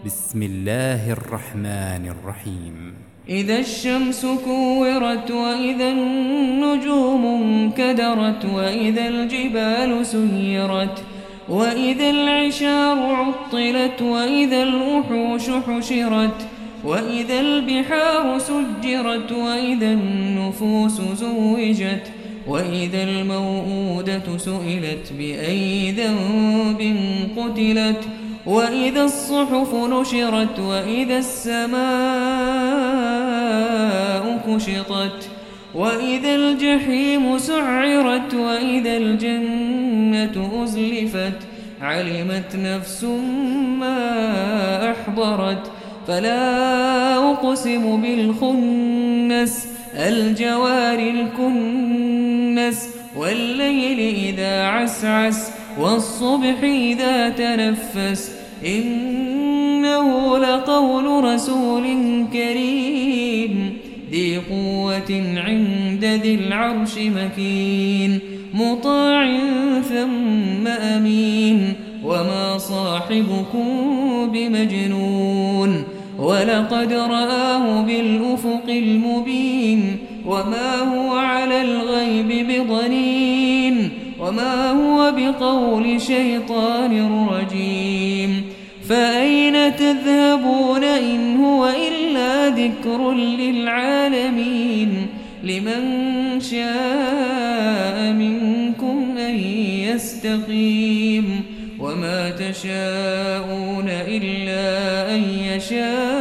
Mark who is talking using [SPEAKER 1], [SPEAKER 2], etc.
[SPEAKER 1] بسم الله الرحمن الرحيم.
[SPEAKER 2] إذا الشمس كورت وإذا النجوم انكدرت وإذا الجبال سيرت وإذا العشار عطلت وإذا الوحوش حشرت وإذا البحار سجرت وإذا النفوس زوجت وإذا الموءودة سئلت بأي ذنب قتلت وإذا الصحف نشرت وإذا السماء كشطت وإذا الجحيم سعرت وإذا الجنة أزلفت علمت نفس ما أحضرت فلا أقسم بالخنس الجوار الكنس والليل إذا عسعس والصبح إذا تنفس إنه لقول رسول كريم ذي قوة عند ذي العرش مكين مطاع ثم أمين وما صاحبكم بمجنون ولقد رآه بالأفق المبين وما هو على الغيب بضنين وما هو بقول شيطان رجيم فأين تذهبون إن هو إلا ذكر للعالمين لمن شاء منكم أن يستقيم وما تشاءون إلا أن يشاء